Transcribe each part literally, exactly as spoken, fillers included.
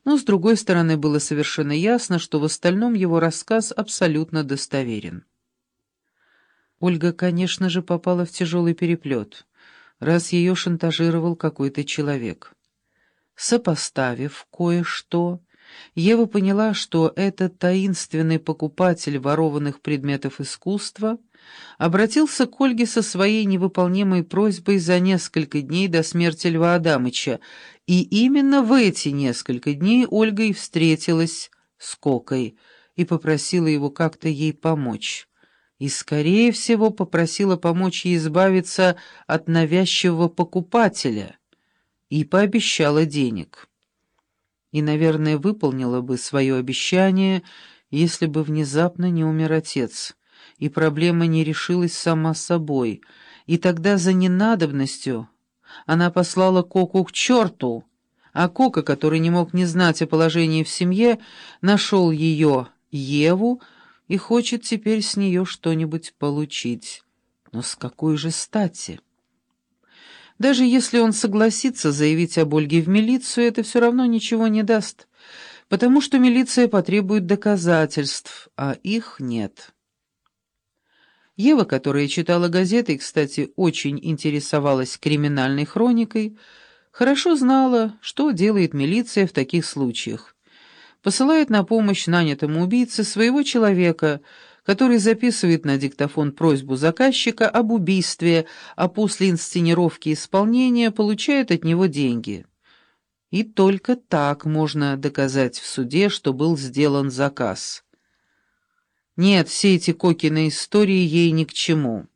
но, с другой стороны, было совершенно ясно, что в остальном его рассказ абсолютно достоверен. Ольга, конечно же, попала в тяжелый переплет, раз ее шантажировал какой-то человек. Сопоставив кое-что, Ева поняла, что этот таинственный покупатель ворованных предметов искусства обратился к Ольге со своей невыполнимой просьбой за несколько дней до смерти Льва Адамыча, и именно в эти несколько дней Ольга и встретилась с Кокой и попросила его как-то ей помочь. И, скорее всего, попросила помочь ей избавиться от навязчивого покупателя и пообещала денег. И, наверное, выполнила бы свое обещание, если бы внезапно не умер отец, и проблема не решилась сама собой, и тогда за ненадобностью она послала Коку к черту, а Кока, который не мог не знать о положении в семье, нашел ее, Еву, и хочет теперь с нее что-нибудь получить. Но с какой же стати? Даже если он согласится заявить об Ольге в милицию, это все равно ничего не даст, потому что милиция потребует доказательств, а их нет. Ева, которая читала газеты и, кстати, очень интересовалась криминальной хроникой, хорошо знала, что делает милиция в таких случаях. Посылает на помощь нанятому убийце своего человека, который записывает на диктофон просьбу заказчика об убийстве, а после инсценировки исполнения получает от него деньги. И только так можно доказать в суде, что был сделан заказ. Нет, все эти Кокины истории ей ни к чему.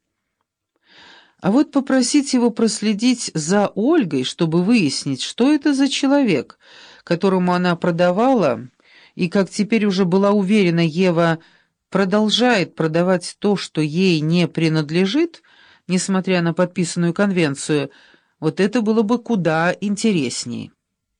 А вот попросить его проследить за Ольгой, чтобы выяснить, что это за человек, которому она продавала, и, как теперь уже была уверена Ева, продолжает продавать то, что ей не принадлежит, несмотря на подписанную конвенцию, вот это было бы куда интересней.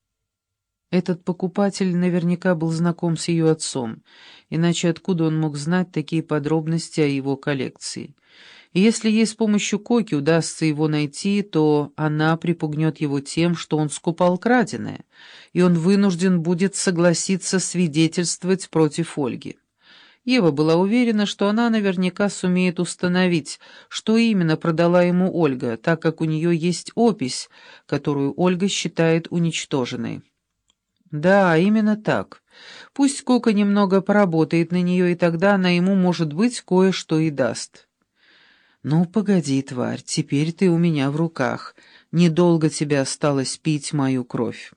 Этот покупатель наверняка был знаком с ее отцом, иначе откуда он мог знать такие подробности о его коллекции? И если ей с помощью Коки удастся его найти, то она припугнет его тем, что он скупал краденое, и он вынужден будет согласиться свидетельствовать против Ольги. Ева была уверена, что она наверняка сумеет установить, что именно продала ему Ольга, так как у нее есть опись, которую Ольга считает уничтоженной. Да, именно так. Пусть Кока немного поработает на нее, и тогда она ему, может быть, кое-что и даст. «Ну, погоди, тварь, теперь ты у меня в руках. Недолго тебе осталось пить мою кровь».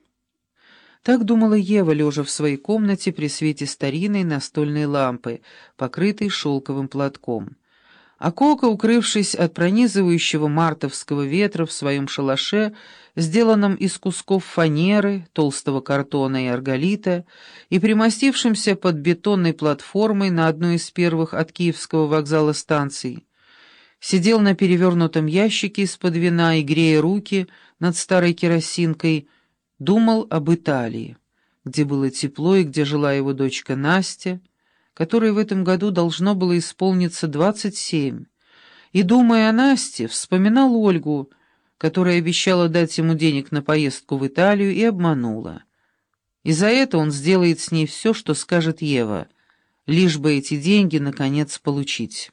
Так думала Ева, лежа в своей комнате при свете старинной настольной лампы, покрытой шелковым платком. А Кока, укрывшись от пронизывающего мартовского ветра в своем шалаше, сделанном из кусков фанеры, толстого картона и арголита, и примостившимся под бетонной платформой на одной из первых от Киевского вокзала станций, сидел на перевернутом ящике из-под вина и, грея руки над старой керосинкой, думал об Италии, где было тепло и где жила его дочка Настя, которой в этом году должно было исполниться двадцать семь, и, думая о Насте, вспоминал Ольгу, которая обещала дать ему денег на поездку в Италию и обманула. И за это он сделает с ней все, что скажет Ева, лишь бы эти деньги, наконец, получить.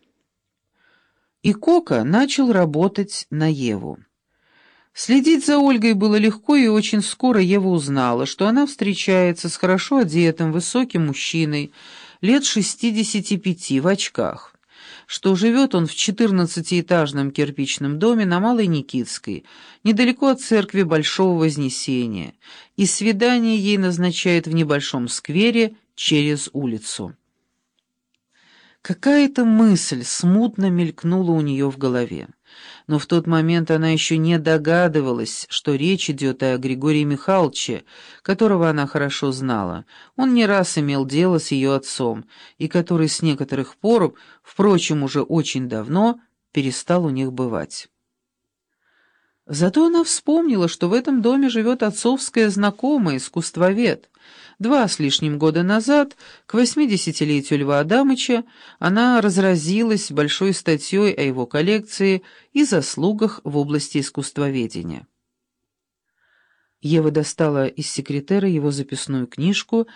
И Кока начал работать на Еву. Следить за Ольгой было легко, и очень скоро Ева узнала, что она встречается с хорошо одетым, высоким мужчиной, лет шестидесяти пяти, в очках, что живет он в четырнадцатиэтажном кирпичном доме на Малой Никитской, недалеко от церкви Большого Вознесения, и свидание ей назначает в небольшом сквере через улицу. Какая-то мысль смутно мелькнула у нее в голове, но в тот момент она еще не догадывалась, что речь идет о Григории Михайловиче, которого она хорошо знала. Он не раз имел дело с ее отцом, и который с некоторых пор, впрочем, уже очень давно, перестал у них бывать. Зато она вспомнила, что в этом доме живет отцовская знакомая, искусствовед. Два с лишним года назад, к восьмидесятилетию Льва Адамыча, она разразилась большой статьей о его коллекции и заслугах в области искусствоведения. Ева достала из секретера его записную книжку